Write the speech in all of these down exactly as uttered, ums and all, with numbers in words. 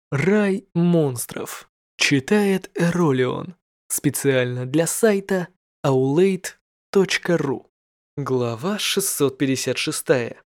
Рай монстров. Читает Эролион. Специально для сайта аулейт точка ру. Глава шестьсот пятьдесят шесть.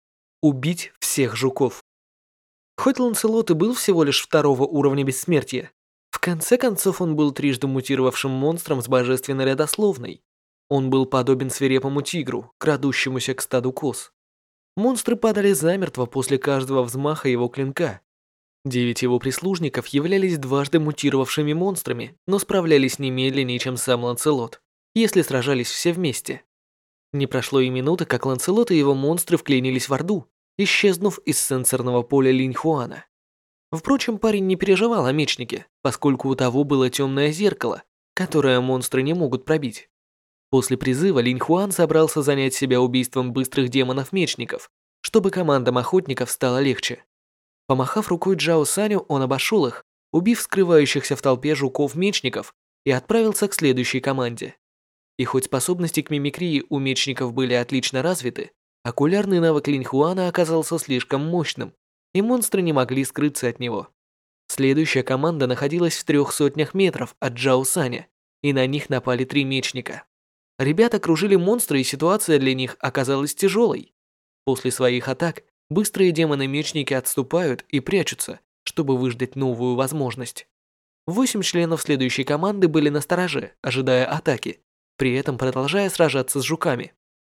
Убить всех жуков. Хоть Ланселот и был всего лишь второго уровня бессмертия, в конце концов он был трижды мутировавшим монстром с божественной родословной. Он был подобен свирепому тигру, крадущемуся к стаду коз. Монстры падали замертво после каждого взмаха его клинка. Девять его прислужников являлись дважды мутировавшими монстрами, но справлялись не медленнее, чем сам Ланселот, если сражались все вместе. Не прошло и минуты, как Ланселот и его монстры вклинились в Орду, исчезнув из сенсорного поля Линьхуана. Впрочем, парень не переживал о мечнике, поскольку у того было темное зеркало, которое монстры не могут пробить. После призыва Линьхуан собрался занять себя убийством быстрых демонов-мечников, чтобы командам охотников стало легче. Помахав рукой Джао Саню, он обошел их, убив скрывающихся в толпе жуков-мечников, и отправился к следующей команде. И хоть способности к мимикрии у мечников были отлично развиты, окулярный навык Линьхуана оказался слишком мощным, и монстры не могли скрыться от него. Следующая команда находилась в трех сотнях метров от Джао Саня, и на них напали три мечника. Ребята окружили монстра, и ситуация для них оказалась тяжелой. После своих атак быстрые демоны-мечники отступают и прячутся, чтобы выждать новую возможность. Восемь членов следующей команды были настороже, ожидая атаки, при этом продолжая сражаться с жуками.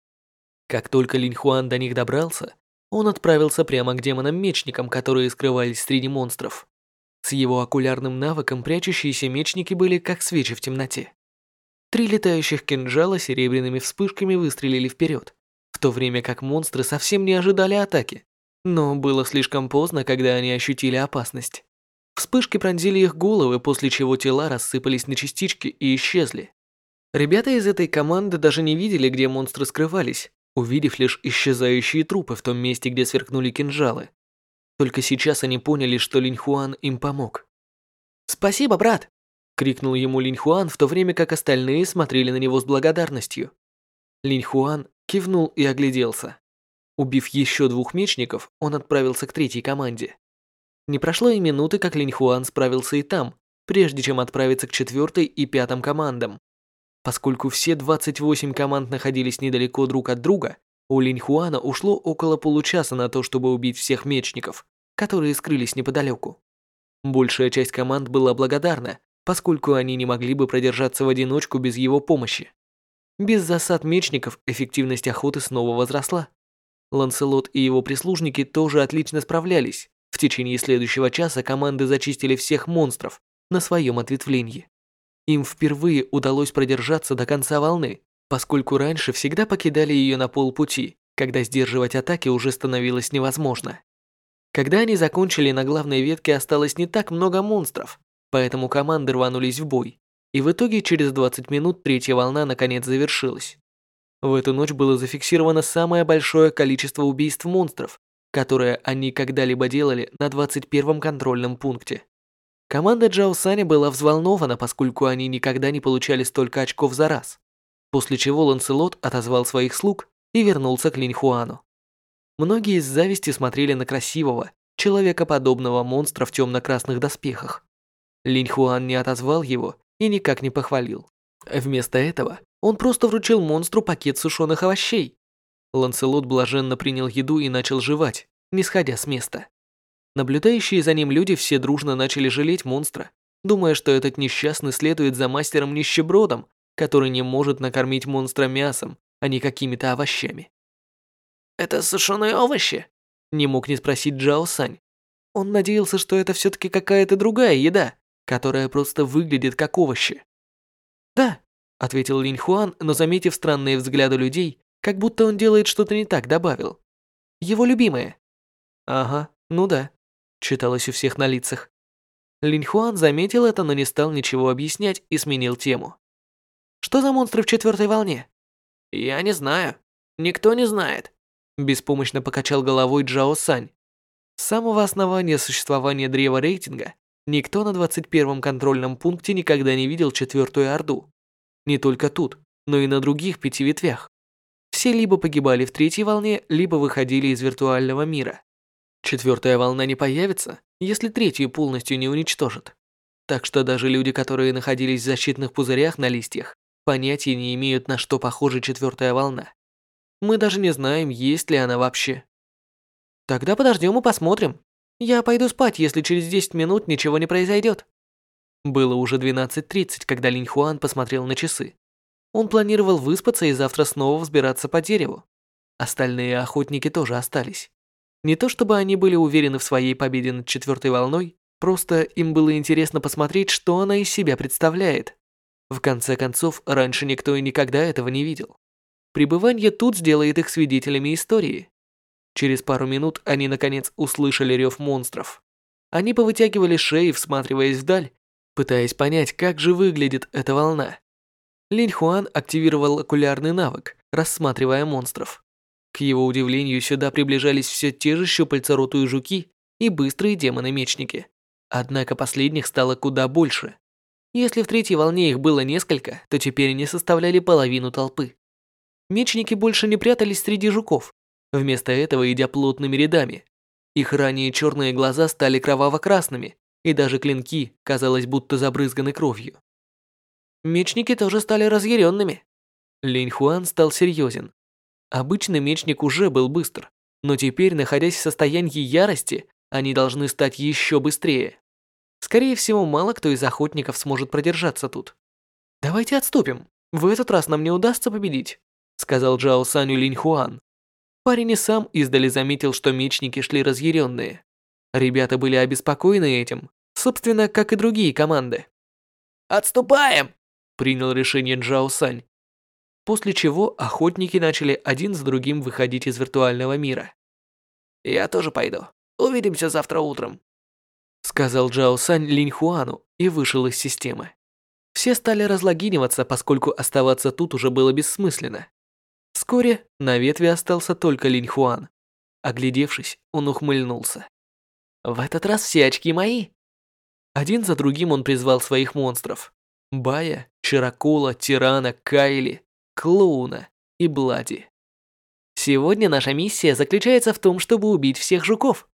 Как только Линьхуан до них добрался, он отправился прямо к демонам-мечникам, которые скрывались среди монстров. С его окулярным навыком прячущиеся мечники были как свечи в темноте. Три летающих кинжала серебряными вспышками выстрелили вперед, в то время как монстры совсем не ожидали атаки. Но было слишком поздно, когда они ощутили опасность. Вспышки пронзили их головы, после чего тела рассыпались на частички и исчезли. Ребята из этой команды даже не видели, где монстры скрывались, увидев лишь исчезающие трупы в том месте, где сверкнули кинжалы. Только сейчас они поняли, что Линьхуан им помог. «Спасибо, брат!» — крикнул ему Линьхуан, в то время как остальные смотрели на него с благодарностью. Линьхуан кивнул и огляделся. Убив еще двух мечников, он отправился к третьей команде. Не прошло и минуты, как Линьхуан справился и там, прежде чем отправиться к четвертой и пятым командам. Поскольку все двадцать восемь команд находились недалеко друг от друга, у Линьхуана ушло около получаса на то, чтобы убить всех мечников, которые скрылись неподалеку. Большая часть команд была благодарна, поскольку они не могли бы продержаться в одиночку без его помощи. Без засад мечников эффективность охоты снова возросла. Ланселот и его прислужники тоже отлично справлялись. В течение следующего часа команды зачистили всех монстров на своем ответвлении. Им впервые удалось продержаться до конца волны, поскольку раньше всегда покидали ее на полпути, когда сдерживать атаки уже становилось невозможно. Когда они закончили, на главной ветке осталось не так много монстров, поэтому команды рванулись в бой, и в итоге через двадцать минут третья волна наконец завершилась. В эту ночь было зафиксировано самое большое количество убийств монстров, которое они когда-либо делали на двадцать первом контрольном пункте. Команда Джао Саня была взволнована, поскольку они никогда не получали столько очков за раз, после чего Ланселот отозвал своих слуг и вернулся к Линьхуану. Многие из зависти смотрели на красивого, человекоподобного монстра в темно-красных доспехах. Линьхуан не отозвал его и никак не похвалил. Вместо этого он просто вручил монстру пакет сушеных овощей. Ланселот блаженно принял еду и начал жевать, не сходя с места. Наблюдающие за ним люди все дружно начали жалеть монстра, думая, что этот несчастный следует за мастером-нищебродом, который не может накормить монстра мясом, а не какими-то овощами. «Это сушеные овощи?» — не мог не спросить Джао Сань. Он надеялся, что это все-таки какая-то другая еда, которая просто выглядит как овощи. «Да», — ответил Линьхуан, но, заметив странные взгляды людей, как будто он делает что-то не так, добавил. «Его любимое». «Ага, ну да», — читалось у всех на лицах. Линьхуан заметил это, но не стал ничего объяснять и сменил тему. «Что за монстры в четвертой волне?» «Я не знаю. Никто не знает», — беспомощно покачал головой Джао Сань. С самого основания существования древа рейтинга никто на двадцать первом контрольном пункте никогда не видел четвертую Орду. Не только тут, но и на других пяти ветвях. Все либо погибали в третьей волне, либо выходили из виртуального мира. Четвертая волна не появится, если третью полностью не уничтожат. Так что даже люди, которые находились в защитных пузырях на листьях, понятия не имеют, на что похожа четвертая волна. Мы даже не знаем, есть ли она вообще. Тогда подождем и посмотрим. Я пойду спать, если через десять минут ничего не произойдет. Было уже двенадцать тридцать, когда Линь Хуан посмотрел на часы. Он планировал выспаться и завтра снова взбираться по дереву. Остальные охотники тоже остались. Не то чтобы они были уверены в своей победе над четвертой волной, просто им было интересно посмотреть, что она из себя представляет. В конце концов, раньше никто и никогда этого не видел. Пребывание тут сделает их свидетелями истории. Через пару минут они наконец услышали рев монстров. Они повытягивали шеи, всматриваясь вдаль, пытаясь понять, как же выглядит эта волна. Линь Хуан активировал окулярный навык, рассматривая монстров. К его удивлению, сюда приближались все те же щупальцеротые жуки и быстрые демоны-мечники. Однако последних стало куда больше. Если в третьей волне их было несколько, то теперь они составляли половину толпы. Мечники больше не прятались среди жуков, вместо этого идя плотными рядами. Их ранее черные глаза стали кроваво-красными, и даже клинки, казалось, будто забрызганы кровью. Мечники тоже стали разъяренными. Линь Хуан стал серьезен. Обычный мечник уже был быстр, но теперь, находясь в состоянии ярости, они должны стать еще быстрее. Скорее всего, мало кто из охотников сможет продержаться тут. «Давайте отступим. В этот раз нам не удастся победить», сказал Джао Саню Линь Хуан. Парень и сам издали заметил, что мечники шли разъяренные. Ребята были обеспокоены этим, собственно, как и другие команды. «Отступаем!» принял решение Джао Сань. После чего охотники начали один за другим выходить из виртуального мира. «Я тоже пойду. Увидимся завтра утром», сказал Джао Сань Линь Хуану и вышел из системы. Все стали разлогиниваться, поскольку оставаться тут уже было бессмысленно. Вскоре на ветви остался только Линь Хуан. Оглядевшись, он ухмыльнулся. «В этот раз все очки мои». Один за другим он призвал своих монстров. Бая, Чаракола, Тирана, Кайли, Клоуна и Блади. «Сегодня наша миссия заключается в том, чтобы убить всех жуков»,